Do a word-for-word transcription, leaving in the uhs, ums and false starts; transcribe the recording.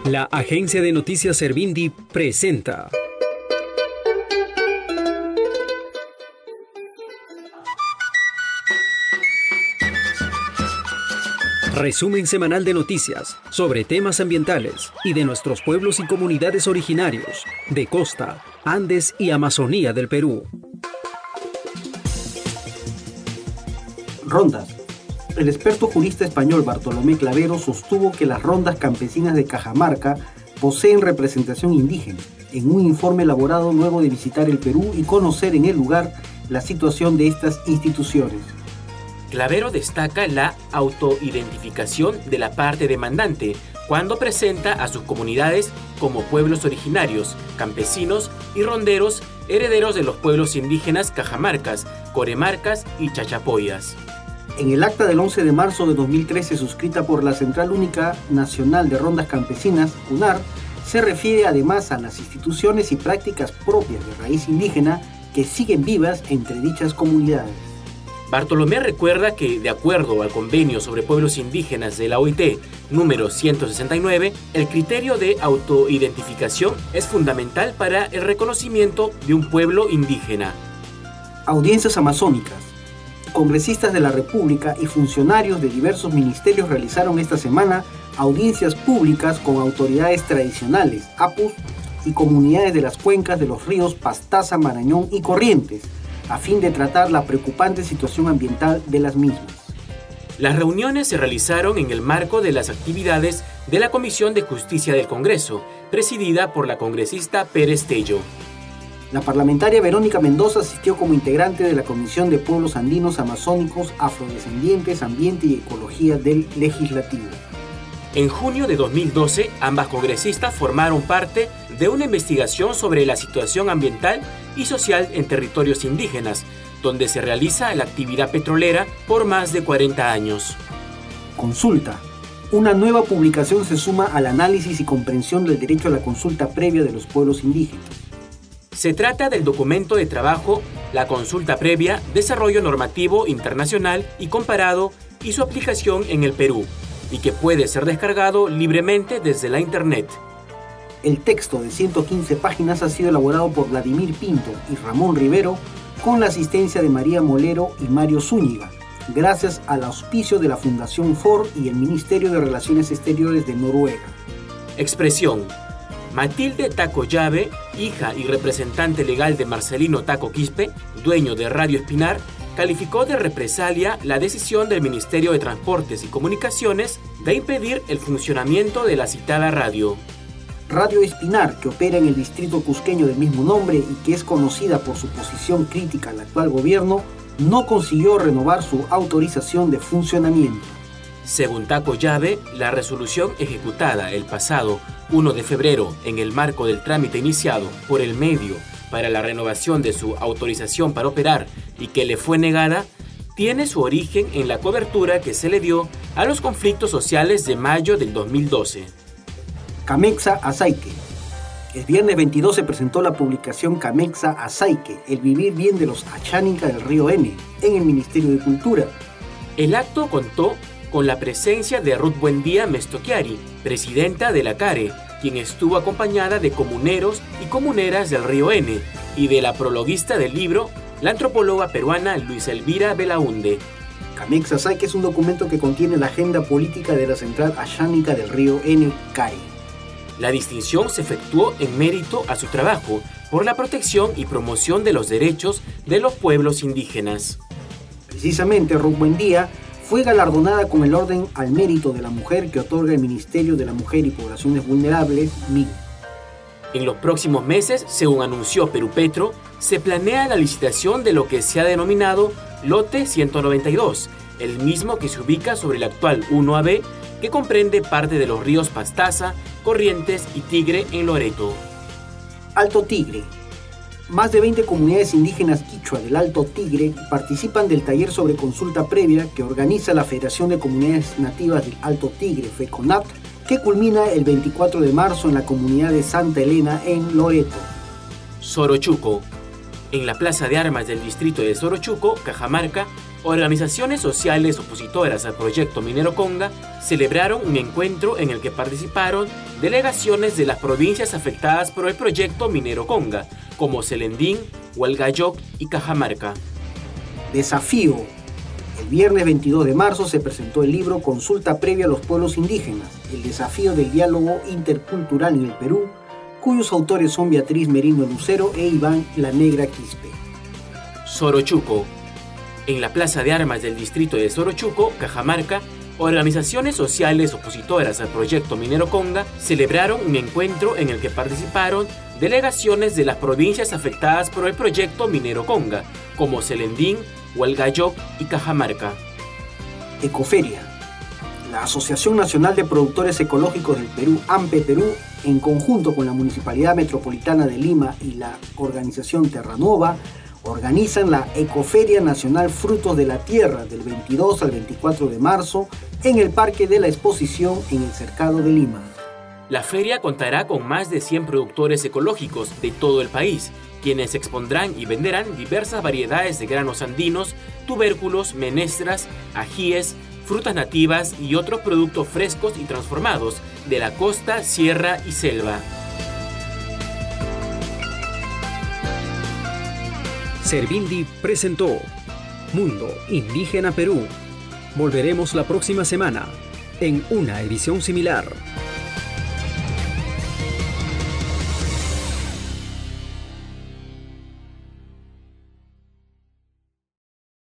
La agencia de noticias Servindi presenta resumen semanal de noticias sobre temas ambientales y de nuestros pueblos y comunidades originarios de costa, Andes y Amazonía del Perú. Rondas. El experto jurista español Bartolomé Clavero sostuvo que las rondas campesinas de Cajamarca poseen representación indígena, en un informe elaborado luego de visitar el Perú y conocer en el lugar la situación de estas instituciones. Clavero destaca la autoidentificación de la parte demandante cuando presenta a sus comunidades como pueblos originarios, campesinos y ronderos herederos de los pueblos indígenas cajamarcas, coremarcas y chachapoyas. En el acta del once de marzo de dos mil trece suscrita por la Central Única Nacional de Rondas Campesinas, CUNAR, se refiere además a las instituciones y prácticas propias de raíz indígena que siguen vivas entre dichas comunidades. Bartolomé recuerda que, de acuerdo al Convenio sobre Pueblos Indígenas de la O I T número ciento sesenta y nueve, el criterio de autoidentificación es fundamental para el reconocimiento de un pueblo indígena. Audiencias amazónicas. Congresistas de la República y funcionarios de diversos ministerios realizaron esta semana audiencias públicas con autoridades tradicionales, apus, y comunidades de las cuencas de los ríos Pastaza, Marañón y Corrientes, a fin de tratar la preocupante situación ambiental de las mismas. Las reuniones se realizaron en el marco de las actividades de la Comisión de Justicia del Congreso, presidida por la congresista Pérez Tello. La parlamentaria Verónica Mendoza asistió como integrante de la Comisión de Pueblos Andinos, Amazónicos, Afrodescendientes, Ambiente y Ecología del Legislativo. En junio de dos mil doce, ambas congresistas formaron parte de una investigación sobre la situación ambiental y social en territorios indígenas, donde se realiza la actividad petrolera por más de cuarenta años. Consulta. Una nueva publicación se suma al análisis y comprensión del derecho a la consulta previa de los pueblos indígenas. Se trata del documento de trabajo La Consulta Previa, Desarrollo Normativo Internacional y Comparado y su aplicación en el Perú, y que puede ser descargado libremente desde la Internet. El texto de ciento quince páginas ha sido elaborado por Vladimir Pinto y Ramón Rivero con la asistencia de María Molero y Mario Zúñiga, gracias al auspicio de la Fundación Ford y el Ministerio de Relaciones Exteriores de Noruega. Expresión. Matilde Taco Llave, hija y representante legal de Marcelino Taco Quispe, dueño de Radio Espinar, calificó de represalia la decisión del Ministerio de Transportes y Comunicaciones de impedir el funcionamiento de la citada radio. Radio Espinar, que opera en el distrito cusqueño del mismo nombre y que es conocida por su posición crítica al actual gobierno, no consiguió renovar su autorización de funcionamiento. Según Taco Llave, la resolución ejecutada el pasado primero de febrero en el marco del trámite iniciado por el medio para la renovación de su autorización para operar y que le fue negada, tiene su origen en la cobertura que se le dio a los conflictos sociales de mayo del dos mil doce. Camexa Azaique. El viernes veintidós se presentó la publicación Camexa Azaique, el vivir bien de los Achánica del Río N, en el Ministerio de Cultura. El acto contó con la presencia de Ruth Buendía Mestoquiari, presidenta de la CARE, quien estuvo acompañada de comuneros y comuneras del Río N, y de la prologuista del libro, la antropóloga peruana Luisa Elvira Belaunde. Camexa Azaique es un documento que contiene la agenda política de la Central Achánica del Río N, CARE. La distinción se efectuó en mérito a su trabajo por la protección y promoción de los derechos de los pueblos indígenas. Precisamente, Ruth Buendía fue galardonada con el Orden al Mérito de la Mujer que otorga el Ministerio de la Mujer y Poblaciones Vulnerables, M I P. En los próximos meses, según anunció Perupetro, se planea la licitación de lo que se ha denominado Lote ciento noventa y dos, el mismo que se ubica sobre el actual uno A B, que comprende parte de los ríos Pastaza, Corrientes y Tigre en Loreto. Alto Tigre. Más de veinte comunidades indígenas quichua del Alto Tigre participan del taller sobre consulta previa que organiza la Federación de Comunidades Nativas del Alto Tigre, FECONAT, que culmina el veinticuatro de marzo en la comunidad de Santa Elena, en Loreto. Sorochuco. En la Plaza de Armas del distrito de Sorochuco, Cajamarca, Organizaciones sociales opositoras al proyecto Minero Conga celebraron un encuentro en el que participaron delegaciones de las provincias afectadas por el proyecto Minero Conga, como Celendín, Hualgayoc y Cajamarca. Desafío. El viernes veintidós de marzo se presentó el libro Consulta previa a los pueblos indígenas, el desafío del diálogo intercultural en el Perú, cuyos autores son Beatriz Merino Lucero e Iván La Negra Quispe. Sorochuco. En la Plaza de Armas del distrito de Sorochuco, Cajamarca, organizaciones sociales opositoras al proyecto Minero Conga celebraron un encuentro en el que participaron delegaciones de las provincias afectadas por el proyecto Minero Conga, como Celendín, Hualgayoc y Cajamarca. Ecoferia. La Asociación Nacional de Productores Ecológicos del Perú, AMPE Perú, en conjunto con la Municipalidad Metropolitana de Lima y la organización Terranova, organizan la Ecoferia Nacional Frutos de la Tierra del veintidós al veinticuatro de marzo en el Parque de la Exposición en el Cercado de Lima. La feria contará con más de cien productores ecológicos de todo el país, quienes expondrán y venderán diversas variedades de granos andinos, tubérculos, menestras, ajíes, frutas nativas y otros productos frescos y transformados de la costa, sierra y selva. Servindi presentó Mundo Indígena Perú. Volveremos la próxima semana en una edición similar.